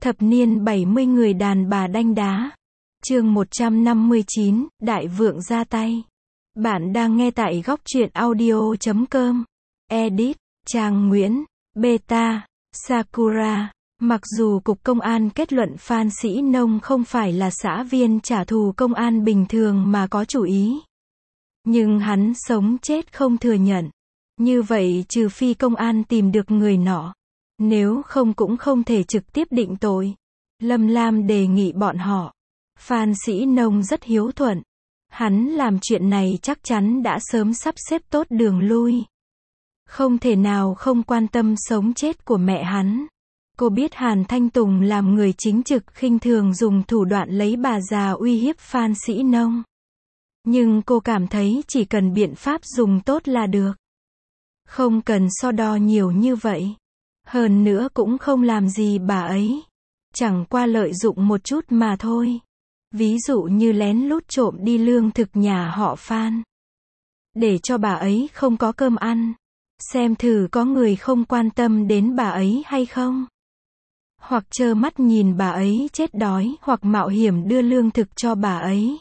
Thập niên 70 người đàn bà đanh đá. Chương 159, Đại vượng ra tay. Bạn đang nghe tại góc truyện audio.com. Edit, Trang Nguyễn, Beta, Sakura. Mặc dù Cục Công an kết luận Phan Sĩ Nông không phải là xã viên trả thù công an bình thường mà có chủ ý, nhưng hắn sống chết không thừa nhận. Như vậy trừ phi công an tìm được người nọ, nếu không cũng không thể trực tiếp định tội. Lâm Lam đề nghị bọn họ. Phan Sĩ Nông rất hiếu thuận. Hắn làm chuyện này chắc chắn đã sớm sắp xếp tốt đường lui. Không thể nào không quan tâm sống chết của mẹ hắn. Cô biết Hàn Thanh Tùng làm người chính trực khinh thường dùng thủ đoạn lấy bà già uy hiếp Phan Sĩ Nông. Nhưng cô cảm thấy chỉ cần biện pháp dùng tốt là được. Không cần so đo nhiều như vậy. Hơn nữa cũng không làm gì bà ấy. Chẳng qua lợi dụng một chút mà thôi. Ví dụ như lén lút trộm đi lương thực nhà họ Phan, để cho bà ấy không có cơm ăn. Xem thử có người không quan tâm đến bà ấy hay không. Hoặc trơ mắt nhìn bà ấy chết đói, hoặc mạo hiểm đưa lương thực cho bà ấy.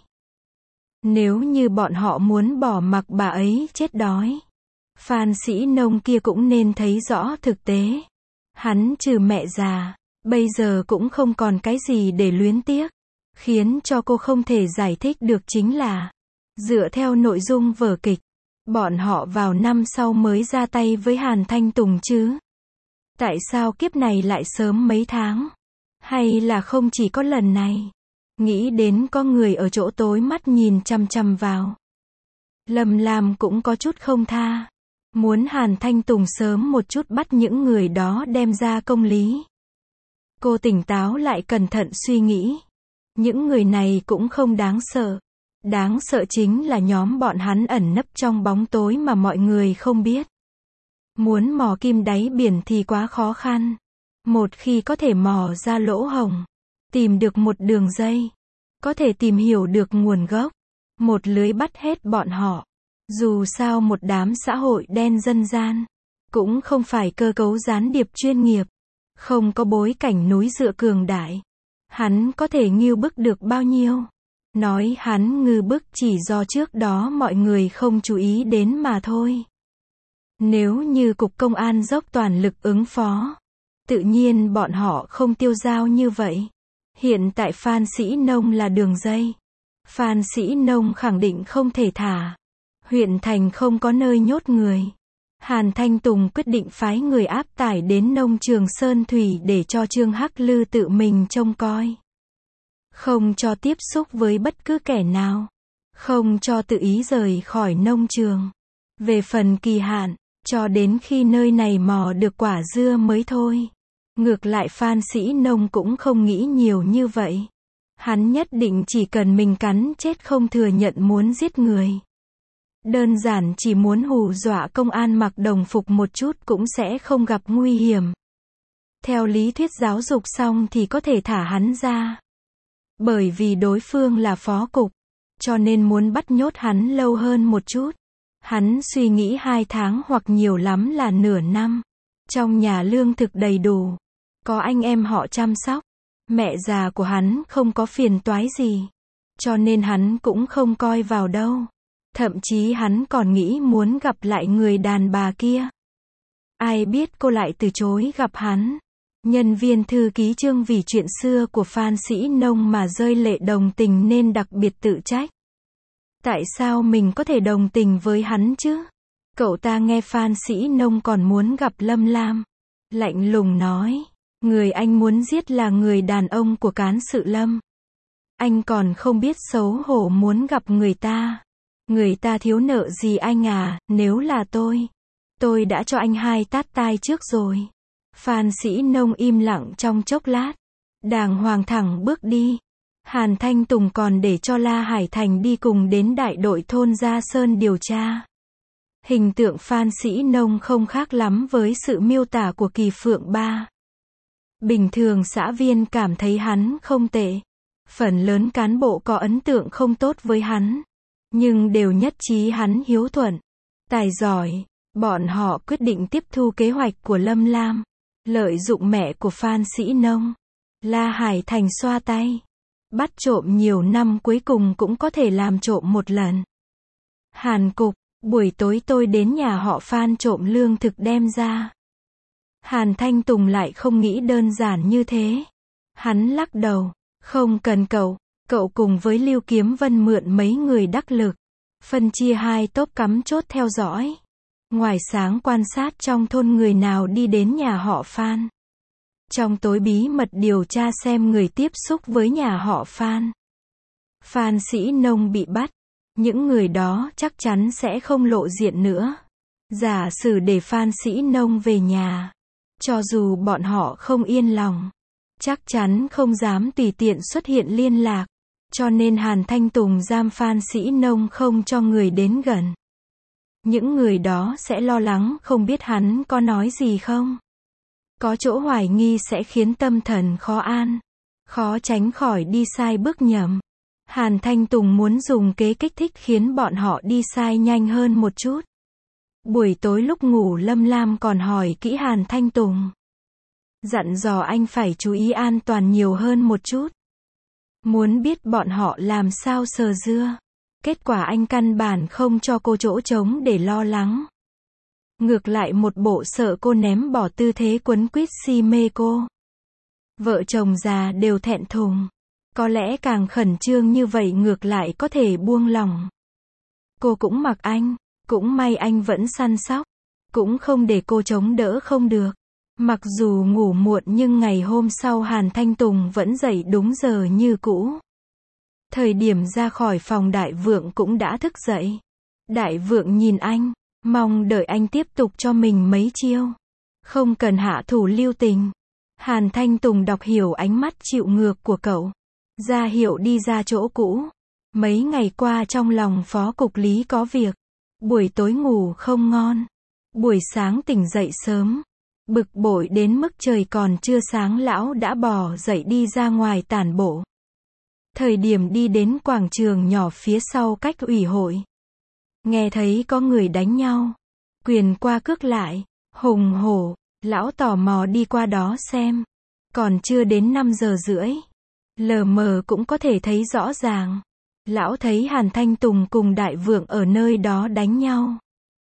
Nếu như bọn họ muốn bỏ mặc bà ấy chết đói, Phan Sĩ Nông kia cũng nên thấy rõ thực tế. Hắn trừ mẹ già, bây giờ cũng không còn cái gì để luyến tiếc. Khiến cho cô không thể giải thích được chính là, dựa theo nội dung vở kịch, bọn họ vào năm sau mới ra tay với Hàn Thanh Tùng chứ. Tại sao kiếp này lại sớm mấy tháng? Hay là không chỉ có lần này? Nghĩ đến có người ở chỗ tối mắt nhìn chằm chằm vào. Lâm Lam cũng có chút không tha. Muốn Hàn Thanh Tùng sớm một chút bắt những người đó đem ra công lý. Cô tỉnh táo lại cẩn thận suy nghĩ. Những người này cũng không đáng sợ. Đáng sợ chính là nhóm bọn hắn ẩn nấp trong bóng tối mà mọi người không biết. Muốn mò kim đáy biển thì quá khó khăn. Một khi có thể mò ra lỗ hổng, tìm được một đường dây, có thể tìm hiểu được nguồn gốc, một lưới bắt hết bọn họ. Dù sao một đám xã hội đen dân gian, cũng không phải cơ cấu gián điệp chuyên nghiệp, không có bối cảnh núi dựa cường đại. Hắn có thể ngưu bức được bao nhiêu? Nói hắn ngưu bức chỉ do trước đó mọi người không chú ý đến mà thôi. Nếu như Cục Công an dốc toàn lực ứng phó, tự nhiên bọn họ không tiêu dao như vậy. Hiện tại Phan Sĩ Nông là đường dây. Phan Sĩ Nông khẳng định không thể thả. Huyện thành không có nơi nhốt người. Hàn Thanh Tùng quyết định phái người áp tải đến nông trường Sơn Thủy để cho Trương Hắc Lư tự mình trông coi. Không cho tiếp xúc với bất cứ kẻ nào. Không cho tự ý rời khỏi nông trường. Về phần kỳ hạn, cho đến khi nơi này mò được quả dưa mới thôi. Ngược lại Phan Sĩ Nông cũng không nghĩ nhiều như vậy. Hắn nhất định chỉ cần mình cắn chết không thừa nhận muốn giết người. Đơn giản chỉ muốn hù dọa công an mặc đồng phục một chút cũng sẽ không gặp nguy hiểm. Theo lý thuyết giáo dục xong thì có thể thả hắn ra. Bởi vì đối phương là phó cục, cho nên muốn bắt nhốt hắn lâu hơn một chút. Hắn suy nghĩ 2 tháng hoặc nhiều lắm là nửa năm. Trong nhà lương thực đầy đủ, có anh em họ chăm sóc. Mẹ già của hắn không có phiền toái gì, cho nên hắn cũng không coi vào đâu. Thậm chí hắn còn nghĩ muốn gặp lại người đàn bà kia. Ai biết cô lại từ chối gặp hắn. Nhân viên thư ký Trương vì chuyện xưa của Phan Sĩ Nông mà rơi lệ đồng tình nên đặc biệt tự trách. Tại sao mình có thể đồng tình với hắn chứ? Cậu ta nghe Phan Sĩ Nông còn muốn gặp Lâm Lam. Lạnh lùng nói, người anh muốn giết là người đàn ông của cán sự Lâm. Anh còn không biết xấu hổ muốn gặp người ta. Người ta thiếu nợ gì anh à, nếu là tôi đã cho anh 2 tát tai trước rồi. Phan Sĩ Nông im lặng trong chốc lát, đàng hoàng thẳng bước đi. Hàn Thanh Tùng còn để cho La Hải Thành đi cùng đến đại đội thôn Gia Sơn điều tra. Hình tượng Phan Sĩ Nông không khác lắm với sự miêu tả của Kỳ Phượng Ba. Bình thường xã viên cảm thấy hắn không tệ. Phần lớn cán bộ có ấn tượng không tốt với hắn, nhưng đều nhất trí hắn hiếu thuận, tài giỏi. Bọn họ quyết định tiếp thu kế hoạch của Lâm Lam, lợi dụng mẹ của Phan Sĩ Nông, La Hải Thành xoa tay. Bắt trộm nhiều năm cuối cùng cũng có thể làm trộm một lần. Hàn Cục, buổi tối tôi đến nhà họ Phan trộm lương thực đem ra. Hàn Thanh Tùng lại không nghĩ đơn giản như thế. Hắn lắc đầu, không cần cậu cùng với Lưu Kiếm Vân mượn mấy người đắc lực. Phân chia hai tốp cắm chốt theo dõi. Ngoài sáng quan sát trong thôn người nào đi đến nhà họ Phan. Trong tối bí mật điều tra xem người tiếp xúc với nhà họ Phan. Phan Sĩ Nông bị bắt. Những người đó chắc chắn sẽ không lộ diện nữa. Giả sử để Phan Sĩ Nông về nhà. Cho dù bọn họ không yên lòng. Chắc chắn không dám tùy tiện xuất hiện liên lạc. Cho nên Hàn Thanh Tùng giam Phan Sĩ Nông không cho người đến gần. Những người đó sẽ lo lắng không biết hắn có nói gì không. Có chỗ hoài nghi sẽ khiến tâm thần khó an. Khó tránh khỏi đi sai bước nhầm. Hàn Thanh Tùng muốn dùng kế kích thích khiến bọn họ đi sai nhanh hơn một chút. Buổi tối lúc ngủ Lâm Lam còn hỏi kỹ Hàn Thanh Tùng. Dặn dò anh phải chú ý an toàn nhiều hơn một chút. Muốn biết bọn họ làm sao sờ dưa. Kết quả anh căn bản không cho cô chỗ trống để lo lắng. Ngược lại một bộ sợ cô ném bỏ tư thế quấn quýt si mê cô. Vợ chồng già đều thẹn thùng. Có lẽ càng khẩn trương như vậy ngược lại có thể buông lỏng. Cô cũng mặc anh. Cũng may anh vẫn săn sóc. Cũng không để cô chống đỡ không được. Mặc dù ngủ muộn nhưng ngày hôm sau Hàn Thanh Tùng vẫn dậy đúng giờ như cũ. Thời điểm ra khỏi phòng Đại Vượng cũng đã thức dậy. Đại Vượng nhìn anh, mong đợi anh tiếp tục cho mình mấy chiêu. Không cần hạ thủ lưu tình. Hàn Thanh Tùng đọc hiểu ánh mắt chịu ngược của cậu. Ra hiệu đi ra chỗ cũ. Mấy ngày qua trong lòng phó cục lý có việc. Buổi tối ngủ không ngon. Buổi sáng tỉnh dậy sớm. Bực bội đến mức trời còn chưa sáng lão đã bò dậy đi ra ngoài tản bộ. Thời điểm đi đến quảng trường nhỏ phía sau cách ủy hội. Nghe thấy có người đánh nhau. Quyền qua cước lại. Hùng hổ. Lão tò mò đi qua đó xem. Còn chưa đến 5 giờ rưỡi. Lờ mờ cũng có thể thấy rõ ràng. Lão thấy Hàn Thanh Tùng cùng Đại Vượng ở nơi đó đánh nhau.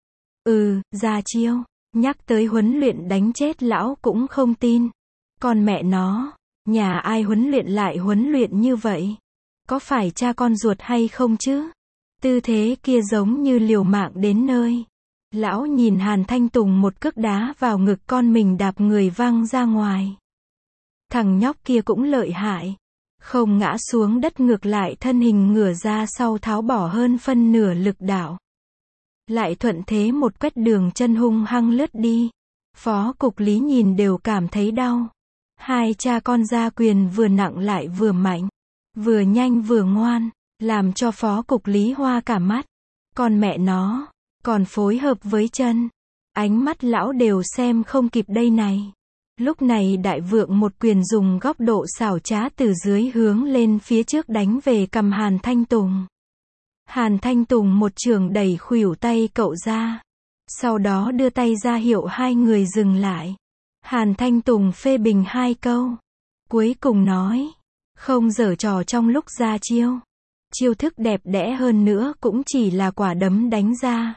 Ra chiêu. Nhắc tới huấn luyện đánh chết lão cũng không tin. Còn mẹ nó, nhà ai huấn luyện lại huấn luyện như vậy? Có phải cha con ruột hay không chứ? Tư thế kia giống như liều mạng đến nơi. Lão nhìn Hàn Thanh Tùng một cước đá vào ngực con mình đạp người văng ra ngoài. Thằng nhóc kia cũng lợi hại. Không ngã xuống đất ngược lại thân hình ngửa ra sau tháo bỏ hơn phân nửa lực đạo. Lại thuận thế một quét đường chân hung hăng lướt đi. Phó cục lý nhìn đều cảm thấy đau. Hai cha con ra quyền vừa nặng lại vừa mạnh. Vừa nhanh vừa ngoan. Làm cho phó cục lý hoa cả mắt. Còn mẹ nó, còn phối hợp với chân. Ánh mắt lão đều xem không kịp đây này. Lúc này Đại Vượng một quyền dùng góc độ xảo trá từ dưới hướng lên phía trước đánh về cằm Hàn Thanh Tùng. Hàn Thanh Tùng một trường đẩy khuỷu tay cậu ra. Sau đó đưa tay ra hiệu hai người dừng lại. Hàn Thanh Tùng phê bình hai câu. Cuối cùng nói. Không giở trò trong lúc ra chiêu. Chiêu thức đẹp đẽ hơn nữa cũng chỉ là quả đấm đánh ra.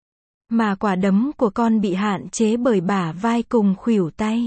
Mà quả đấm của con bị hạn chế bởi bả vai cùng khuỷu tay.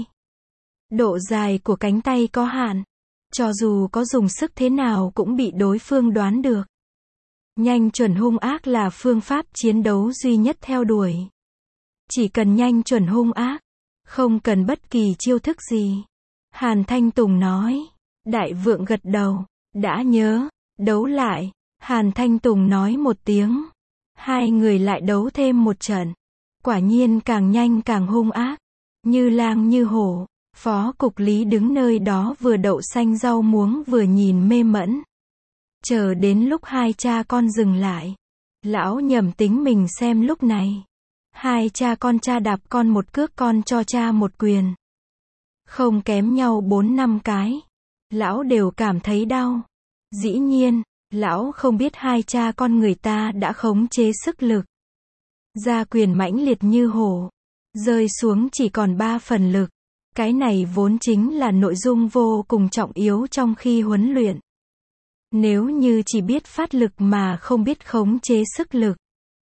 Độ dài của cánh tay có hạn. Cho dù có dùng sức thế nào cũng bị đối phương đoán được. Nhanh chuẩn hung ác là phương pháp chiến đấu duy nhất theo đuổi. Chỉ cần nhanh chuẩn hung ác. Không cần bất kỳ chiêu thức gì. Hàn Thanh Tùng nói. Đại Vượng gật đầu. Đã nhớ. Đấu lại. Hàn Thanh Tùng nói một tiếng. Hai người lại đấu thêm một trận. Quả nhiên càng nhanh càng hung ác. Như lang như hổ. Phó cục lý đứng nơi đó vừa đậu xanh rau muống vừa nhìn mê mẩn. Chờ đến lúc hai cha con dừng lại. Lão nhầm tính mình xem lúc này. Hai cha con, cha đạp con một cước, con cho cha một quyền. Không kém nhau 4-5 cái. Lão đều cảm thấy đau. Dĩ nhiên, lão không biết hai cha con người ta đã khống chế sức lực. Ra quyền mãnh liệt như hổ. Rơi xuống chỉ còn 3 phần lực. Cái này vốn chính là nội dung vô cùng trọng yếu trong khi huấn luyện. Nếu như chỉ biết phát lực mà không biết khống chế sức lực,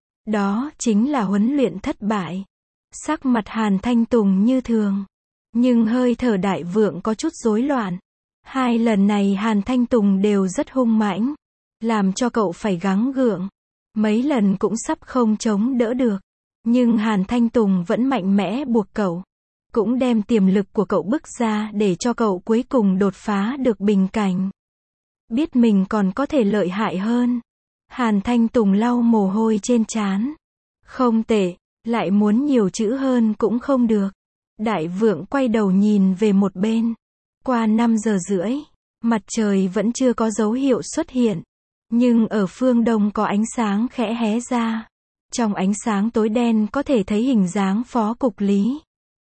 đó chính là huấn luyện thất bại. Sắc mặt Hàn Thanh Tùng như thường, nhưng hơi thở Đại Vượng có chút rối loạn. Hai lần này Hàn Thanh Tùng đều rất hung mãnh, làm cho cậu phải gắng gượng. Mấy lần cũng sắp không chống đỡ được. Nhưng Hàn Thanh Tùng vẫn mạnh mẽ buộc cậu. Cũng đem tiềm lực của cậu bức ra để cho cậu cuối cùng đột phá được bình cảnh. Biết mình còn có thể lợi hại hơn. Hàn Thanh Tùng lau mồ hôi trên trán. Không tệ, lại muốn nhiều chữ hơn cũng không được. Đại Vượng quay đầu nhìn về một bên. Qua 5 giờ rưỡi, mặt trời vẫn chưa có dấu hiệu xuất hiện. Nhưng ở phương đông có ánh sáng khẽ hé ra. Trong ánh sáng tối đen có thể thấy hình dáng Phó Cục Lý.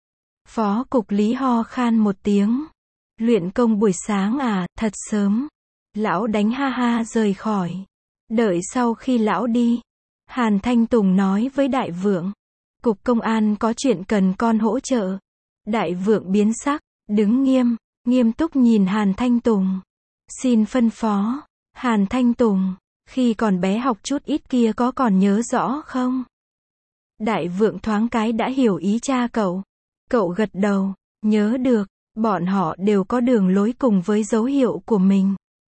Phó Cục Lý ho khan một tiếng. Luyện công buổi sáng à, thật sớm. Lão đánh ha ha rời khỏi. Đợi sau khi lão đi, Hàn Thanh Tùng nói với Đại Vượng. Cục công an có chuyện cần con hỗ trợ. Đại Vượng biến sắc, đứng nghiêm túc nhìn Hàn Thanh Tùng. Xin phân phó. Hàn Thanh Tùng, khi còn bé học chút ít kia có còn nhớ rõ không? Đại Vượng thoáng cái đã hiểu ý cha cậu. Cậu gật đầu, nhớ được, bọn họ đều có đường lối cùng với dấu hiệu của mình.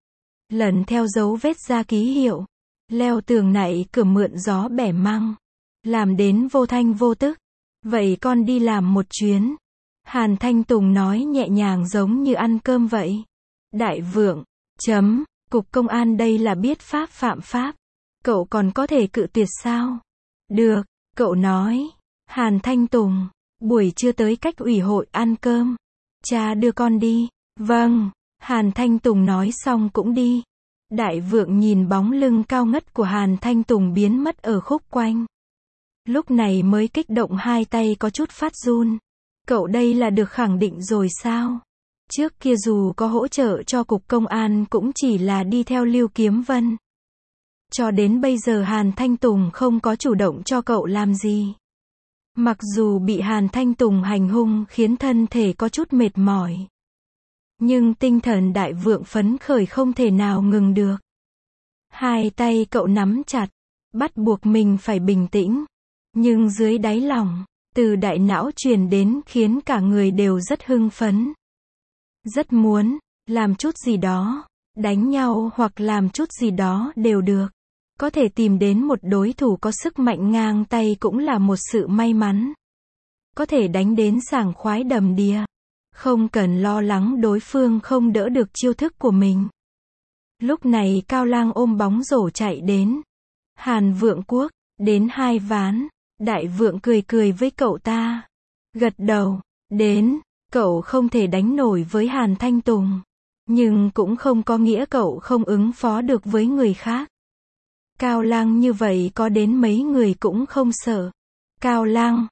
Lần theo dấu vết ra ký hiệu, leo tường nạy cửa mượn gió bẻ măng, làm đến vô thanh vô tức. Vậy con đi làm một chuyến. Hàn Thanh Tùng nói nhẹ nhàng giống như ăn cơm vậy. Đại Vượng, Cục công an đây là biết pháp phạm pháp. Cậu còn có thể cự tuyệt sao? Được, cậu nói. Hàn Thanh Tùng, buổi trưa tới cách ủy hội ăn cơm. Cha đưa con đi. Vâng, Hàn Thanh Tùng nói xong cũng đi. Đại Vượng nhìn bóng lưng cao ngất của Hàn Thanh Tùng biến mất ở khúc quanh. Lúc này mới kích động hai tay có chút phát run. Cậu đây là được khẳng định rồi sao? Trước kia dù có hỗ trợ cho cục công an cũng chỉ là đi theo Lưu Kiếm Vân. Cho đến bây giờ Hàn Thanh Tùng không có chủ động cho cậu làm gì. Mặc dù bị Hàn Thanh Tùng hành hung khiến thân thể có chút mệt mỏi. Nhưng tinh thần Đại Vượng phấn khởi không thể nào ngừng được. Hai tay cậu nắm chặt, bắt buộc mình phải bình tĩnh. Nhưng dưới đáy lòng, từ đại não truyền đến khiến cả người đều rất hưng phấn. Rất muốn làm chút gì đó, đánh nhau hoặc làm chút gì đó đều được. Có thể tìm đến một đối thủ có sức mạnh ngang tay cũng là một sự may mắn. Có thể đánh đến sảng khoái đầm đìa. Không cần lo lắng đối phương không đỡ được chiêu thức của mình. Lúc này Cao Lang ôm bóng rổ chạy đến. Hàn Vượng Quốc, đến 2 ván. Đại Vượng cười cười với cậu ta. Gật đầu, đến. Cậu không thể đánh nổi với Hàn Thanh Tùng. Nhưng cũng không có nghĩa cậu không ứng phó được với người khác. Cao Lang như vậy có đến mấy người cũng không sợ. Cao Lang,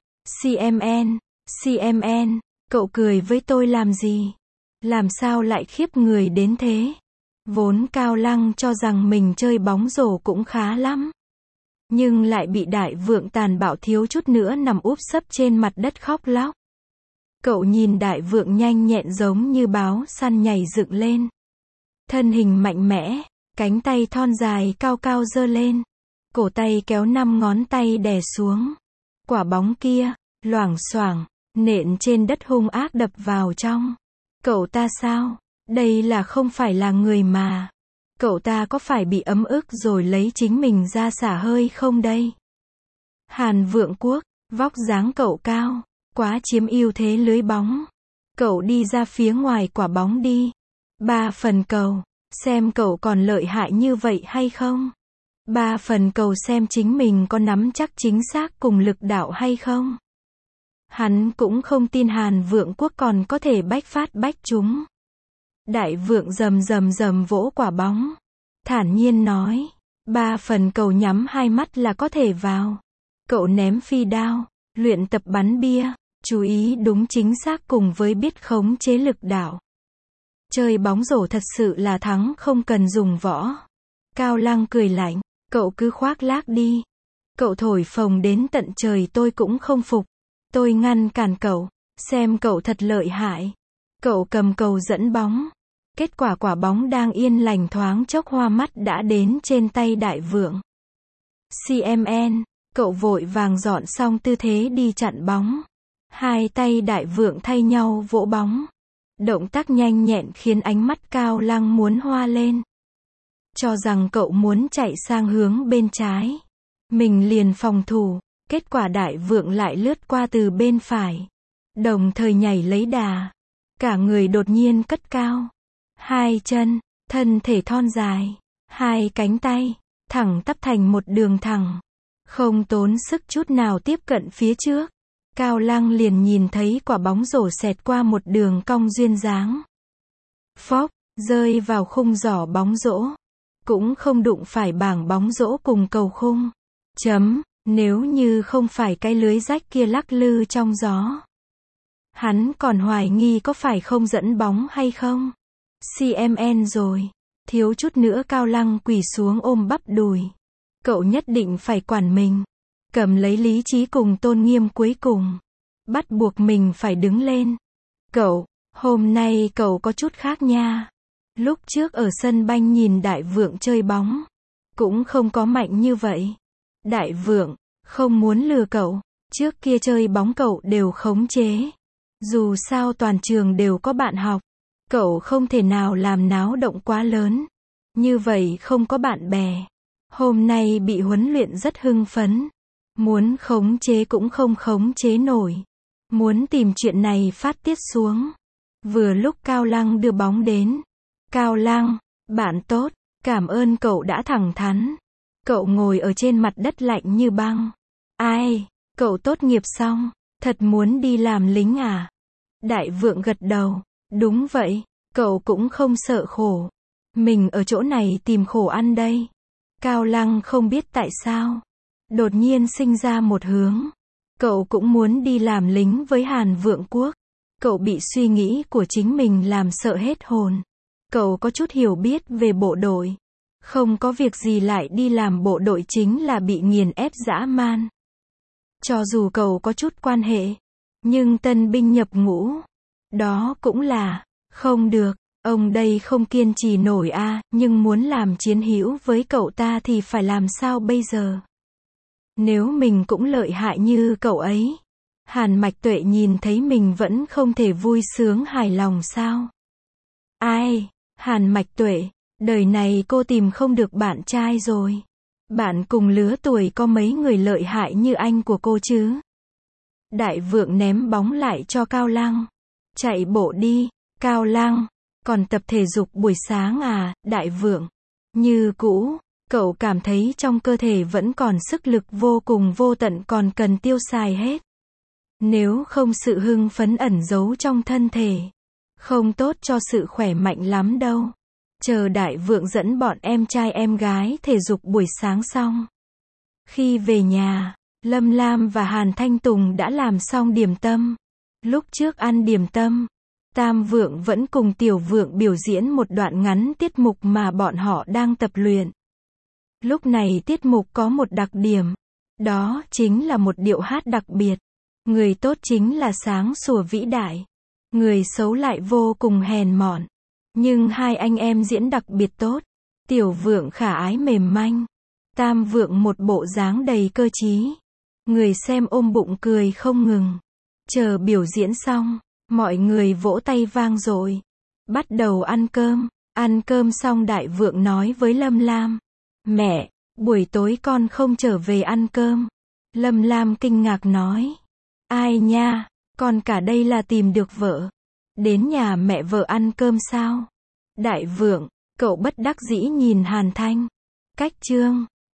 CMN, cậu cười với tôi làm gì? Làm sao lại khiếp người đến thế? Vốn Cao Lang cho rằng mình chơi bóng rổ cũng khá lắm. Nhưng lại bị Đại Vượng tàn bạo thiếu chút nữa nằm úp sấp trên mặt đất khóc lóc. Cậu nhìn Đại Vượng nhanh nhẹn giống như báo săn nhảy dựng lên. Thân hình mạnh mẽ, cánh tay thon dài cao cao giơ lên. Cổ tay kéo 5 ngón tay đè xuống. Quả bóng kia, loảng xoảng, nện trên đất hung ác đập vào trong. Cậu ta sao? Đây là không phải là người mà. Cậu ta có phải bị ấm ức rồi lấy chính mình ra xả hơi không đây? Hàn Vượng Quốc, vóc dáng cậu cao, quá chiếm ưu thế lưới bóng. Cậu đi ra phía ngoài quả bóng đi. 3 phần cầu, xem cậu còn lợi hại như vậy hay không? 3 phần cầu xem chính mình có nắm chắc chính xác cùng lực đạo hay không? Hắn cũng không tin Hàn Vượng Quốc còn có thể bách phát bách trúng. Đại Vượng rầm vỗ quả bóng. Thản nhiên nói. 3 phần cầu nhắm 2 mắt là có thể vào. Cậu ném phi đao. Luyện tập bắn bia. Chú ý đúng chính xác cùng với biết khống chế lực đạo. Chơi bóng rổ thật sự là thắng không cần dùng võ. Cao Lang cười lạnh. Cậu cứ khoác lác đi. Cậu thổi phồng đến tận trời tôi cũng không phục. Tôi ngăn cản cậu. Xem cậu thật lợi hại. Cậu cầm cầu dẫn bóng. Kết quả quả bóng đang yên lành thoáng chốc hoa mắt đã đến trên tay Đại Vượng. CMN, cậu vội vàng dọn xong tư thế đi chặn bóng. Hai tay Đại Vượng thay nhau vỗ bóng. Động tác nhanh nhẹn khiến ánh mắt Cao Lăng muốn hoa lên. Cho rằng cậu muốn chạy sang hướng bên trái. Mình liền phòng thủ. Kết quả Đại Vượng lại lướt qua từ bên phải. Đồng thời nhảy lấy đà. Cả người đột nhiên cất cao. Hai chân, thân thể thon dài. Hai cánh tay, thẳng tắp thành một đường thẳng. Không tốn sức chút nào tiếp cận phía trước. Cao Lăng liền nhìn thấy quả bóng rổ xẹt qua một đường cong duyên dáng. Phốc, rơi vào khung giỏ bóng rổ. Cũng không đụng phải bảng bóng rổ cùng cầu khung. Nếu như không phải cái lưới rách kia lắc lư trong gió. Hắn còn hoài nghi có phải không dẫn bóng hay không. CMN rồi. Thiếu chút nữa Cao Lăng quỳ xuống ôm bắp đùi. Cậu nhất định phải quản mình. Cầm lấy lý trí cùng tôn nghiêm cuối cùng. Bắt buộc mình phải đứng lên. Cậu, hôm nay cậu có chút khác nha. Lúc trước ở sân banh nhìn Đại Vượng chơi bóng. Cũng không có mạnh như vậy. Đại Vượng, không muốn lừa cậu. Trước kia chơi bóng cậu đều khống chế. Dù sao toàn trường đều có bạn học. Cậu không thể nào làm náo động quá lớn. Như vậy không có bạn bè. Hôm nay bị huấn luyện rất hưng phấn. Muốn khống chế cũng không khống chế nổi. Muốn tìm chuyện này phát tiết xuống. Vừa lúc Cao Lăng đưa bóng đến. Cao Lăng, bạn tốt, cảm ơn cậu đã thẳng thắn. Cậu ngồi ở trên mặt đất lạnh như băng. Ai, cậu tốt nghiệp xong, thật muốn đi làm lính à? Đại Vượng gật đầu. Đúng vậy, cậu cũng không sợ khổ. Mình ở chỗ này tìm khổ ăn đây. Cao Lăng không biết tại sao. Đột nhiên sinh ra một hướng. Cậu cũng muốn đi làm lính với Hàn Vượng Quốc. Cậu bị suy nghĩ của chính mình làm sợ hết hồn. Cậu có chút hiểu biết về bộ đội. Không có việc gì lại đi làm bộ đội chính là bị nghiền ép dã man. Cho dù cậu có chút quan hệ. Nhưng tân binh nhập ngũ. Đó cũng là, không được, ông đây không kiên trì nổi a, nhưng muốn làm chiến hữu với cậu ta thì phải làm sao bây giờ? Nếu mình cũng lợi hại như cậu ấy. Hàn Mạch Tuệ nhìn thấy mình vẫn không thể vui sướng hài lòng sao? Ai, Hàn Mạch Tuệ, đời này cô tìm không được bạn trai rồi. Bạn cùng lứa tuổi có mấy người lợi hại như anh của cô chứ? Đại Vượng ném bóng lại cho Cao Lăng. Chạy bộ đi, Cao Lăng. Còn tập thể dục buổi sáng à, Đại Vượng? Như cũ, cậu cảm thấy trong cơ thể vẫn còn sức lực vô cùng vô tận còn cần tiêu xài hết. Nếu không sự hưng phấn ẩn giấu trong thân thể. Không tốt cho sự khỏe mạnh lắm đâu. Chờ Đại Vượng dẫn bọn em trai em gái thể dục buổi sáng xong. Khi về nhà, Lâm Lam và Hàn Thanh Tùng đã làm xong điểm tâm. Lúc trước ăn điểm tâm, Tam Vượng vẫn cùng Tiểu Vượng biểu diễn một đoạn ngắn tiết mục mà bọn họ đang tập luyện. Lúc này tiết mục có một đặc điểm. Đó chính là một điệu hát đặc biệt. Người tốt chính là sáng sủa vĩ đại. Người xấu lại vô cùng hèn mọn. Nhưng hai anh em diễn đặc biệt tốt. Tiểu Vượng khả ái mềm manh. Tam Vượng một bộ dáng đầy cơ trí. Người xem ôm bụng cười không ngừng. Chờ biểu diễn xong, mọi người vỗ tay vang dội. Bắt đầu ăn cơm. Ăn cơm xong Đại Vượng nói với Lâm Lam. Mẹ, buổi tối con không trở về ăn cơm. Lâm Lam kinh ngạc nói. Ai nha, con cả đây là tìm được vợ. Đến nhà mẹ vợ ăn cơm sao? Đại Vượng, cậu bất đắc dĩ nhìn Hàn Thanh. Cách chương